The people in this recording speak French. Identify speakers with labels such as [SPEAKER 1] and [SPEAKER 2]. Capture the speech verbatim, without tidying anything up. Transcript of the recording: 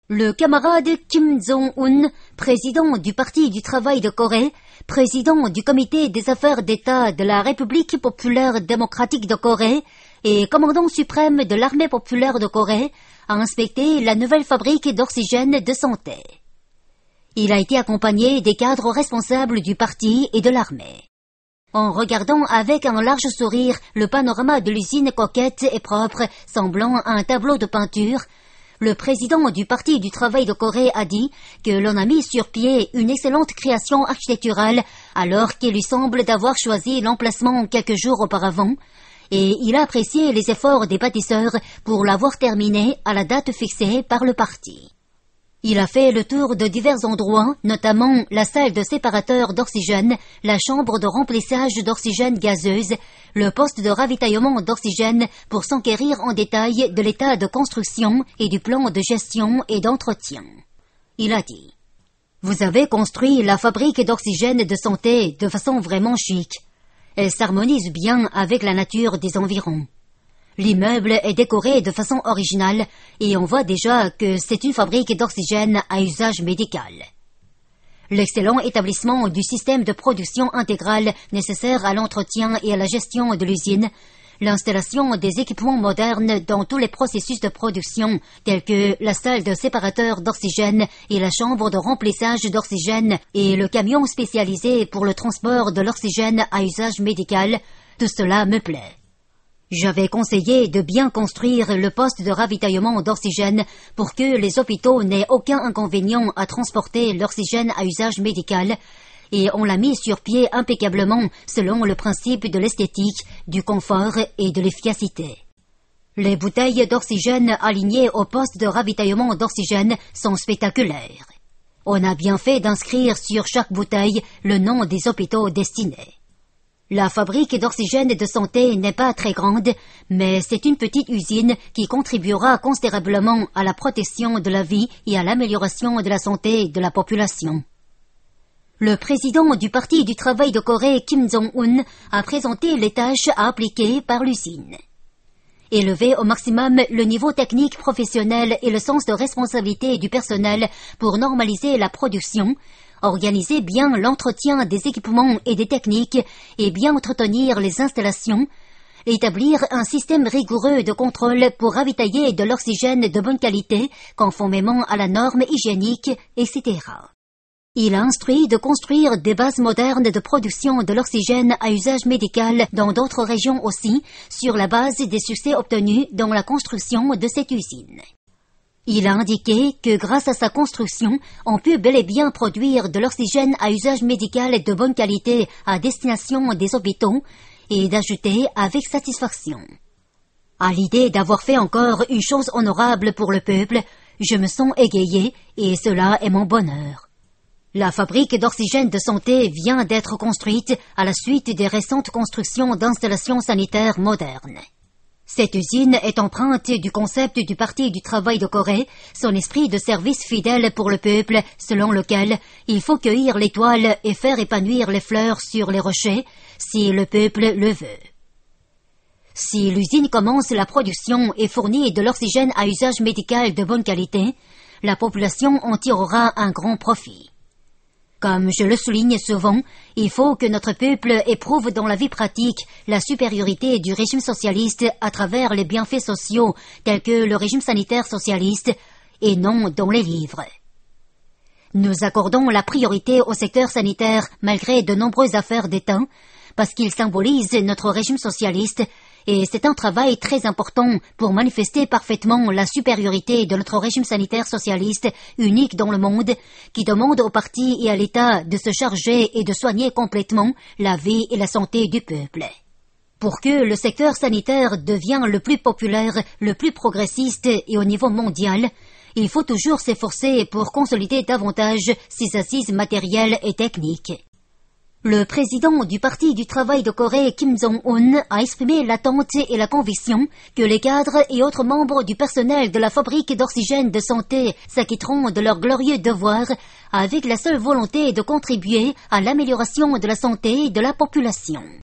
[SPEAKER 1] Le camarade Kim Jong-un, président du Parti du travail de Corée, président du Comité des affaires d'État de la République populaire démocratique de Corée et commandant suprême de l'armée populaire de Corée, a inspecté la nouvelle fabrique d'oxygène de santé. Il a été accompagné des cadres responsables du parti et de l'armée. En regardant avec un large sourire le panorama de l'usine coquette et propre, semblant à un tableau de peinture, le président du Parti du travail de Corée a dit que l'on a mis sur pied une excellente création architecturale alors qu'il lui semble d'avoir choisi l'emplacement quelques jours auparavant, et il a apprécié les efforts des bâtisseurs pour l'avoir terminé à la date fixée par le parti. Il a fait le tour de divers endroits, notamment la salle de séparateur d'oxygène, la chambre de remplissage d'oxygène gazeuse, le poste de ravitaillement d'oxygène pour s'enquérir en détail de l'état de construction et du plan de gestion et d'entretien. Il a dit « Vous avez construit la fabrique d'oxygène de santé de façon vraiment chic. Elle s'harmonise bien avec la nature des environs. L'immeuble est décoré de façon originale et on voit déjà que c'est une fabrique d'oxygène à usage médical. L'excellent établissement du système de production intégrale nécessaire à l'entretien et à la gestion de l'usine, l'installation des équipements modernes dans tous les processus de production tels que la salle de séparateur d'oxygène et la chambre de remplissage d'oxygène et le camion spécialisé pour le transport de l'oxygène à usage médical, tout cela me plaît. J'avais conseillé de bien construire le poste de ravitaillement d'oxygène pour que les hôpitaux n'aient aucun inconvénient à transporter l'oxygène à usage médical, et on l'a mis sur pied impeccablement selon le principe de l'esthétique, du confort et de l'efficacité. Les bouteilles d'oxygène alignées au poste de ravitaillement d'oxygène sont spectaculaires. On a bien fait d'inscrire sur chaque bouteille le nom des hôpitaux destinés. La fabrique d'oxygène de santé n'est pas très grande, mais c'est une petite usine qui contribuera considérablement à la protection de la vie et à l'amélioration de la santé de la population. Le président du Parti du travail de Corée, Kim Jong-un, a présenté les tâches à appliquer par l'usine. Élever au maximum le niveau technique professionnel et le sens de responsabilité du personnel pour normaliser la production, organiser bien l'entretien des équipements et des techniques et bien entretenir les installations, établir un système rigoureux de contrôle pour ravitailler de l'oxygène de bonne qualité conformément à la norme hygiénique, et cetera. Il a instruit de construire des bases modernes de production de l'oxygène à usage médical dans d'autres régions aussi, sur la base des succès obtenus dans la construction de cette usine. Il a indiqué que grâce à sa construction, on peut bel et bien produire de l'oxygène à usage médical de bonne qualité à destination des hôpitaux et d'ajouter avec satisfaction. À l'idée d'avoir fait encore une chose honorable pour le peuple, je me sens égayé et cela est mon bonheur. La fabrique d'oxygène de santé vient d'être construite à la suite des récentes constructions d'installations sanitaires modernes. Cette usine est empreinte du concept du Parti du travail de Corée, son esprit de service fidèle pour le peuple, selon lequel il faut cueillir l'étoile et faire épanouir les fleurs sur les rochers, si le peuple le veut. Si l'usine commence la production et fournit de l'oxygène à usage médical de bonne qualité, la population en tirera un grand profit. Comme je le souligne souvent, il faut que notre peuple éprouve dans la vie pratique la supériorité du régime socialiste à travers les bienfaits sociaux tels que le régime sanitaire socialiste et non dans les livres. Nous accordons la priorité au secteur sanitaire malgré de nombreuses affaires d'État parce qu'il symbolise notre régime socialiste et c'est un travail très important pour manifester parfaitement la supériorité de notre régime sanitaire socialiste unique dans le monde, qui demande au parti et à l'État de se charger et de soigner complètement la vie et la santé du peuple. Pour que le secteur sanitaire devienne le plus populaire, le plus progressiste et au niveau mondial, il faut toujours s'efforcer pour consolider davantage ses assises matérielles et techniques. Le président du Parti du travail de Corée, Kim Jong-un, a exprimé l'attente et la conviction que les cadres et autres membres du personnel de la fabrique d'oxygène de santé s'acquitteront de leur glorieux devoir avec la seule volonté de contribuer à l'amélioration de la santé de la population.